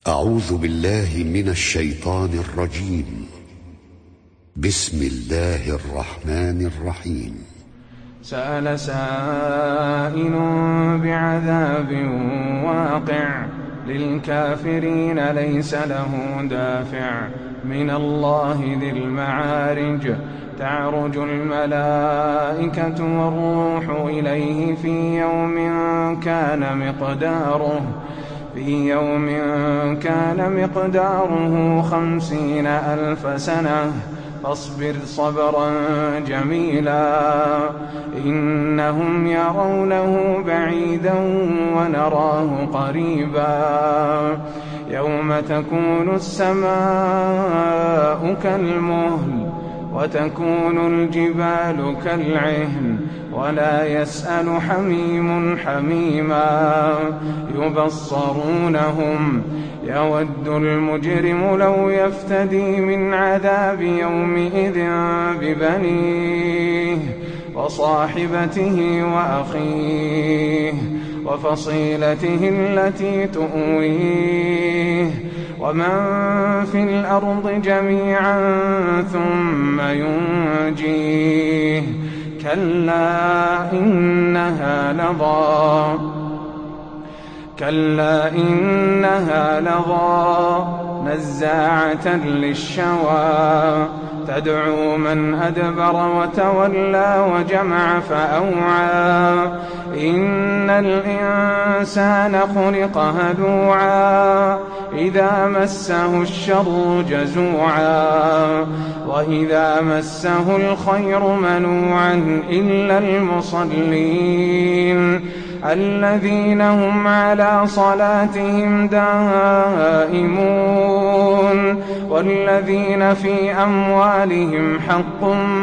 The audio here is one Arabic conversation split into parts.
أعوذ بالله من الشيطان الرجيم. بسم الله الرحمن الرحيم. سأل سائل بعذاب واقع للكافرين ليس له دافع من الله ذي المعارج. تعرج الملائكة والروح إليه في يوم كان مقداره 50,000 سنة فاصبر صبرا جميلا إنهم يرونه بعيدا ونراه قريبا يوم تكون السماء كالمهل وتكون الجبال كالعهن ولا يسأل حميم حميما يبصرونهم يود المجرم لو يفتدي من عذاب يومئذ ببنيه وصاحبته وأخيه وفصيلته التي تؤويه ومن في الأرض جميعا ثم ينجيه كلا إنها لظى نزاعة للشوى تدعو من أدبر وتولى وجمع فأوعى إن الإنسان خلق هلوعا إذا مسه الشر جزوعا وإذا مسه الخير منوعا إلا المصلين الذين هم على صلاتهم دائمون والذين في أموالهم حق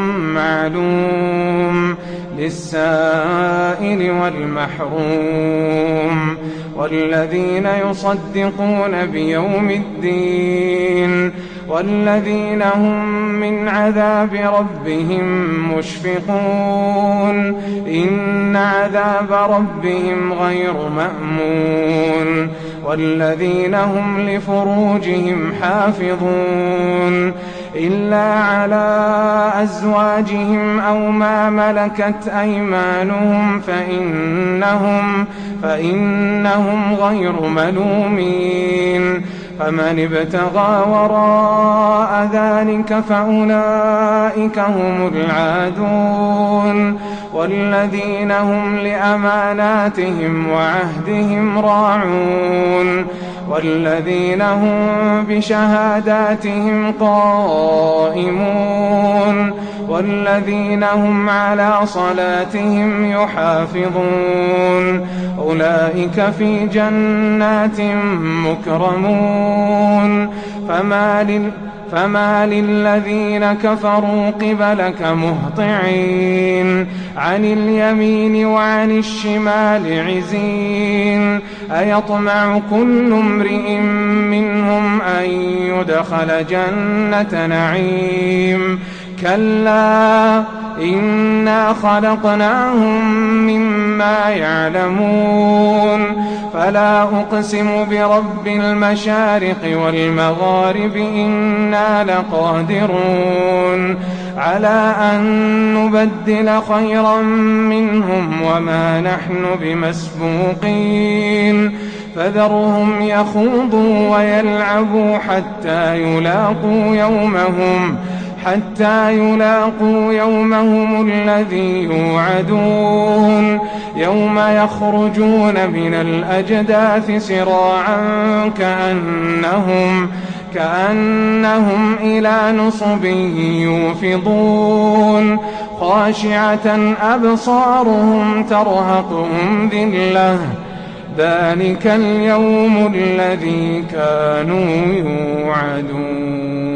معلوم للسائل والمحروم والذين يصدقون بيوم الدين والذين هم من عذاب ربهم مشفقون إن عذاب ربهم غير مأمون والذين هم لفروجهم حافظون إلا على أزواجهم أو ما ملكت أيمانهم فإنهم غير ملومين فمن ابتغى وراء ذلك فأولئك هم العادون والذين هم لأماناتهم وعهدهم راعون والذين هم بشهاداتهم قائمون والذين هم على صلاتهم يحافظون أولئك في جنات مكرمون فما للذين كفروا قبلك مهطعين عن اليمين وعن الشمال عزين أيطمع كل امرئ منهم أن يدخل جنة نعيم كلا إنا خلقناهم مما يعلمون فلا أقسم برب المشارق والمغارب إنا لقادرون على أن نبدل خيرا منهم وما نحن بمسبوقين فذرهم يخوضوا ويلعبوا حتى يلاقوا يومهم الذي يوعدون يوم يخرجون من الأجداث سراعا كأنهم إلى نصب يوفضون خاشعة أبصارهم ترهقهم ذلة ذلك اليوم الذي كانوا يوعدون.